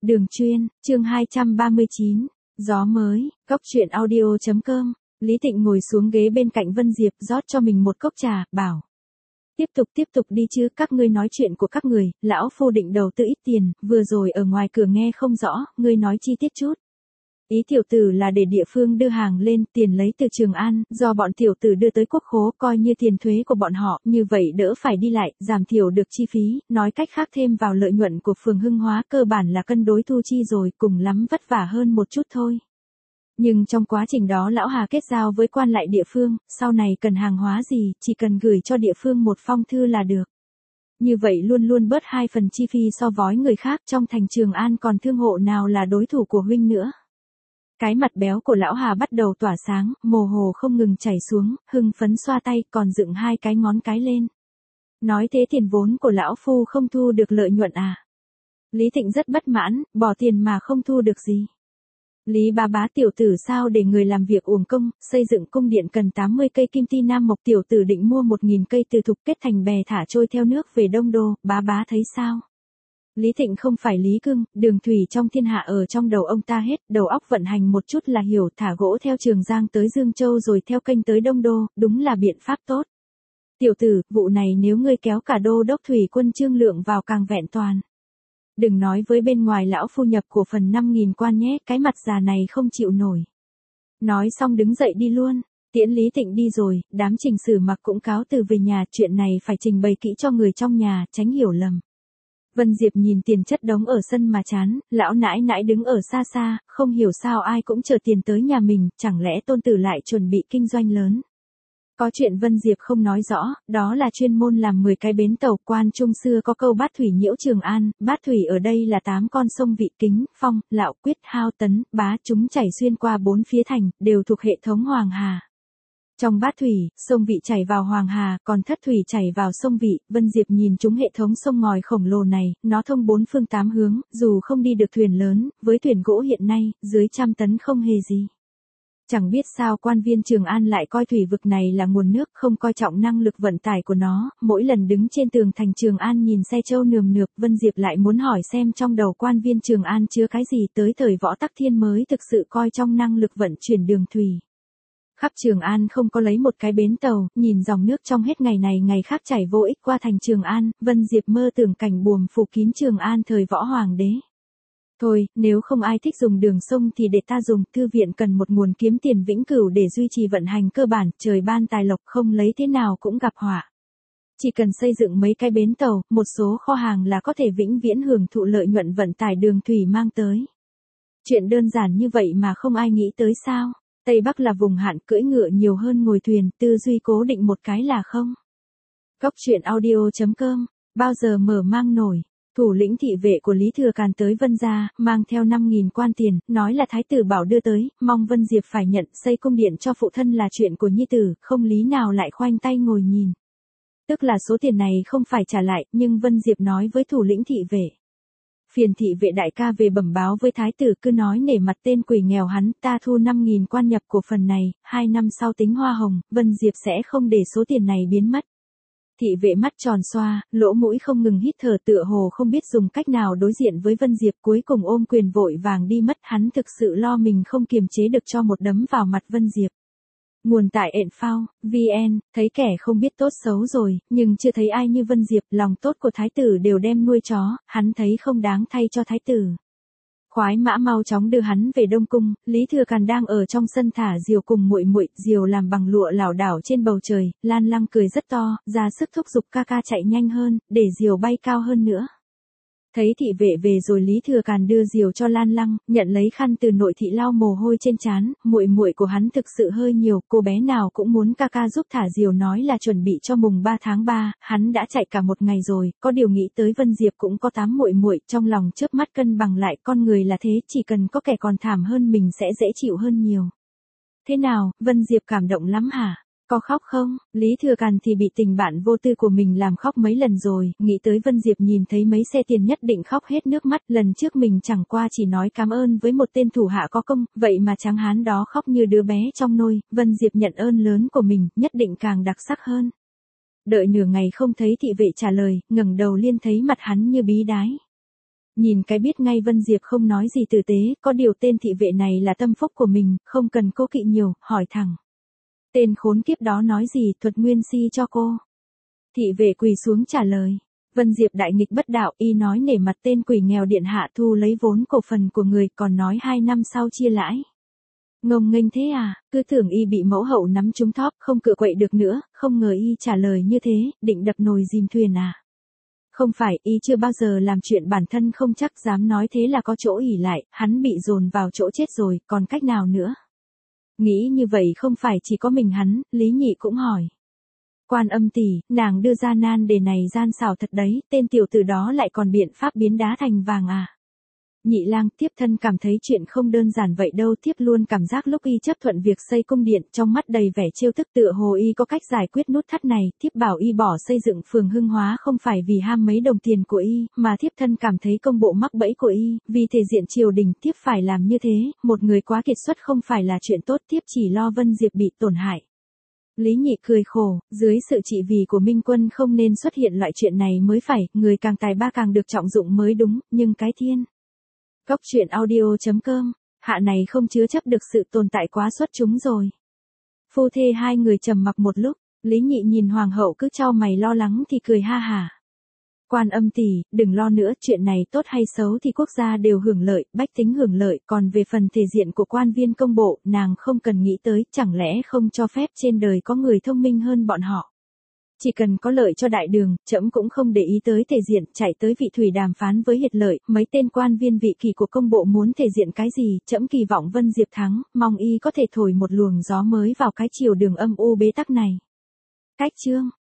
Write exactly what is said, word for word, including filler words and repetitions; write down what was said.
Đường chuyên, chương hai trăm ba mươi chín, gió mới, cốc truyện audio chấm com. Lý Tịnh ngồi xuống ghế bên cạnh Vân Diệp, rót cho mình một cốc trà, bảo. Tiếp tục tiếp tục đi chứ, các ngươi nói chuyện của các người, lão phu định đầu tư ít tiền, vừa rồi ở ngoài cửa nghe không rõ, ngươi nói chi tiết chút. Ý tiểu tử là để địa phương đưa hàng lên, tiền lấy từ Trường An, do bọn tiểu tử đưa tới quốc khố, coi như tiền thuế của bọn họ, như vậy đỡ phải đi lại, giảm thiểu được chi phí, nói cách khác thêm vào lợi nhuận của phường Hưng Hóa cơ bản là cân đối thu chi rồi, cùng lắm vất vả hơn một chút thôi. Nhưng trong quá trình đó lão Hà kết giao với quan lại địa phương, sau này cần hàng hóa gì, chỉ cần gửi cho địa phương một phong thư là được. Như vậy luôn luôn bớt hai phần chi phí so với người khác, trong thành Trường An còn thương hộ nào là đối thủ của huynh nữa. Cái mặt béo của lão Hà bắt đầu tỏa sáng, mồ hồ không ngừng chảy xuống, hưng phấn xoa tay còn dựng hai cái ngón cái lên. Nói thế tiền vốn của lão phu không thu được lợi nhuận à? Lý Thịnh rất bất mãn, bỏ tiền mà không thu được gì. Lý bá bá tiểu tử sao để người làm việc uổng công, xây dựng cung điện cần tám mươi cây kim ti nam mộc, tiểu tử định mua một nghìn cây từ thục kết thành bè thả trôi theo nước về Đông Đô, bá bá thấy sao? Lý Thịnh không phải Lý Cương, đường thủy trong thiên hạ ở trong đầu ông ta hết, đầu óc vận hành một chút là hiểu, thả gỗ theo Trường Giang tới Dương Châu rồi theo kênh tới Đông Đô, đúng là biện pháp tốt. Tiểu tử, vụ này nếu ngươi kéo cả đô đốc thủy quân Trương Lượng vào càng vẹn toàn. Đừng nói với bên ngoài lão phu nhập của phần năm nghìn quan nhé, cái mặt già này không chịu nổi. Nói xong đứng dậy đi luôn, tiễn Lý Thịnh đi rồi, đám Trình Sử Mặc cũng cáo từ về nhà, chuyện này phải trình bày kỹ cho người trong nhà, tránh hiểu lầm. Vân Diệp nhìn tiền chất đống ở sân mà chán, lão nãi nãi đứng ở xa xa, không hiểu sao ai cũng chờ tiền tới nhà mình, chẳng lẽ tôn tử lại chuẩn bị kinh doanh lớn. Có chuyện Vân Diệp không nói rõ, đó là chuyên môn làm mười cái bến tàu, quan trung xưa có câu bát thủy nhiễu Trường An, bát thủy ở đây là tám con sông Vị, Kính, Phong, Lạo, Quyết, Hao, Tấn, Bá, chúng chảy xuyên qua bốn phía thành, đều thuộc hệ thống Hoàng Hà. Trong bát thủy, sông Vị chảy vào Hoàng Hà, còn thất thủy chảy vào sông Vị. Vân Diệp nhìn chúng hệ thống sông ngòi khổng lồ này, nó thông bốn phương tám hướng, dù không đi được thuyền lớn, với thuyền gỗ hiện nay, dưới trăm tấn không hề gì. Chẳng biết sao quan viên Trường An lại coi thủy vực này là nguồn nước, không coi trọng năng lực vận tải của nó, mỗi lần đứng trên tường thành Trường An nhìn xe trâu nườm nượp, Vân Diệp lại muốn hỏi xem trong đầu quan viên Trường An chứa cái gì, tới thời Võ Tắc Thiên mới thực sự coi trong năng lực vận chuyển đường thủy. Khắp Trường An không có lấy một cái bến tàu, nhìn dòng nước trong hết ngày này ngày khác chảy vô ích qua thành Trường An, Vân Diệp mơ tưởng cảnh buồm phủ kín Trường An thời Võ Hoàng đế. Thôi, nếu không ai thích dùng đường sông thì để ta dùng, thư viện cần một nguồn kiếm tiền vĩnh cửu để duy trì vận hành cơ bản, trời ban tài lộc không lấy thế nào cũng gặp họa. Chỉ cần xây dựng mấy cái bến tàu, một số kho hàng là có thể vĩnh viễn hưởng thụ lợi nhuận vận tải đường thủy mang tới. Chuyện đơn giản như vậy mà không ai nghĩ tới sao? Tây Bắc là vùng hạn, cưỡi ngựa nhiều hơn ngồi thuyền, tư duy cố định một cái là không. Cốc truyện audio chấm com, bao giờ mở mang nổi. Thủ lĩnh thị vệ của Lý Thừa Càn tới Vân gia, mang theo năm nghìn quan tiền, nói là thái tử bảo đưa tới, mong Vân Diệp phải nhận, xây cung điện cho phụ thân là chuyện của nhi tử, không lý nào lại khoanh tay ngồi nhìn. Tức là số tiền này không phải trả lại, nhưng Vân Diệp nói với thủ lĩnh thị vệ. Phiền thị vệ đại ca về bẩm báo với thái tử, cứ nói nể mặt tên quỷ nghèo hắn, ta thu năm nghìn quan nhập của phần này, hai năm sau tính hoa hồng, Vân Diệp sẽ không để số tiền này biến mất. Thị vệ mắt tròn xoa, lỗ mũi không ngừng hít thở, tựa hồ không biết dùng cách nào đối diện với Vân Diệp, cuối cùng ôm quyền vội vàng đi mất, hắn thực sự lo mình không kiềm chế được cho một đấm vào mặt Vân Diệp. Nguồn tại ện phao, vn, thấy kẻ không biết tốt xấu rồi, nhưng chưa thấy ai như Vân Diệp, lòng tốt của thái tử đều đem nuôi chó, hắn thấy không đáng thay cho thái tử. Khoái mã mau chóng đưa hắn về Đông Cung, Lý Thừa Càn đang ở trong sân thả diều cùng muội muội, diều làm bằng lụa lảo đảo trên bầu trời, Lan Lăng cười rất to, ra sức thúc giục ca ca chạy nhanh hơn, để diều bay cao hơn nữa. Thấy thị vệ về rồi Lý Thừa Càn đưa diều cho Lan Lăng, nhận lấy khăn từ nội thị lau mồ hôi trên trán, muội muội của hắn thực sự hơi nhiều, cô bé nào cũng muốn ca ca giúp thả diều, nói là chuẩn bị cho mùng ba tháng ba, hắn đã chạy cả một ngày rồi, có điều nghĩ tới Vân Diệp cũng có tám muội muội, trong lòng chớp mắt cân bằng lại, con người là thế, chỉ cần có kẻ còn thảm hơn mình sẽ dễ chịu hơn nhiều. Thế nào, Vân Diệp cảm động lắm hả? Có khóc không? Lý Thừa Càn thì bị tình bạn vô tư của mình làm khóc mấy lần rồi, nghĩ tới Vân Diệp nhìn thấy mấy xe tiền nhất định khóc hết nước mắt, lần trước mình chẳng qua chỉ nói cảm ơn với một tên thủ hạ có công, vậy mà tráng hán đó khóc như đứa bé trong nôi, Vân Diệp nhận ơn lớn của mình, nhất định càng đặc sắc hơn. Đợi nửa ngày không thấy thị vệ trả lời, ngẩng đầu liên thấy mặt hắn như bí đái. Nhìn cái biết ngay Vân Diệp không nói gì tử tế, có điều tên thị vệ này là tâm phúc của mình, không cần cố kỵ nhiều, hỏi thẳng. Tên khốn kiếp đó nói gì, thuật nguyên si cho cô. Thị vệ quỳ xuống trả lời. Vân Diệp đại nghịch bất đạo, y nói nể mặt tên quỷ nghèo điện hạ thu lấy vốn cổ phần của người, còn nói hai năm sau chia lãi. Ngông nghênh thế à, cứ tưởng y bị mẫu hậu nắm trúng thóp, không cựa quậy được nữa, không ngờ y trả lời như thế, định đập nồi dìm thuyền à. Không phải, y chưa bao giờ làm chuyện bản thân không chắc dám nói thế là có chỗ ỷ lại, hắn bị dồn vào chỗ chết rồi, còn cách nào nữa. Nghĩ như vậy không phải chỉ có mình hắn, Lý Nhị cũng hỏi. Quan Âm tỷ, nàng đưa ra nan đề này gian xảo thật đấy, tên tiểu tử đó lại còn biện pháp biến đá thành vàng à. Nhị lang, thiếp thân cảm thấy chuyện không đơn giản vậy đâu, thiếp luôn cảm giác lúc y chấp thuận việc xây cung điện, trong mắt đầy vẻ trêu tức, tựa hồ y có cách giải quyết nút thắt này, thiếp bảo y bỏ xây dựng phường Hưng Hóa không phải vì ham mấy đồng tiền của y, mà thiếp thân cảm thấy công bộ mắc bẫy của y, vì thể diện triều đình thiếp phải làm như thế, một người quá kiệt xuất không phải là chuyện tốt, thiếp chỉ lo Vân Diệp bị tổn hại. Lý Nhị cười khổ, dưới sự trị vì của Minh Quân không nên xuất hiện loại chuyện này mới phải, người càng tài ba càng được trọng dụng mới đúng, nhưng cái thiên. Cốc truyện audio chấm com, hạ này không chứa chấp được sự tồn tại quá xuất chúng rồi. Phu thê hai người trầm mặc một lúc, Lý Nhị nhìn hoàng hậu cứ chau mày lo lắng thì cười ha hả. Quan Âm tỷ, đừng lo nữa, chuyện này tốt hay xấu thì quốc gia đều hưởng lợi, bách tính hưởng lợi, còn về phần thể diện của quan viên công bộ, nàng không cần nghĩ tới, chẳng lẽ không cho phép trên đời có người thông minh hơn bọn họ. Chỉ cần có lợi cho đại đường, trẫm cũng không để ý tới thể diện, chạy tới vị thủy đàm phán với Hiệt Lợi, mấy tên quan viên vị kỳ của công bộ muốn thể diện cái gì, trẫm kỳ vọng Vân Diệp thắng, mong y có thể thổi một luồng gió mới vào cái chiều đường âm u bế tắc này. Cách chương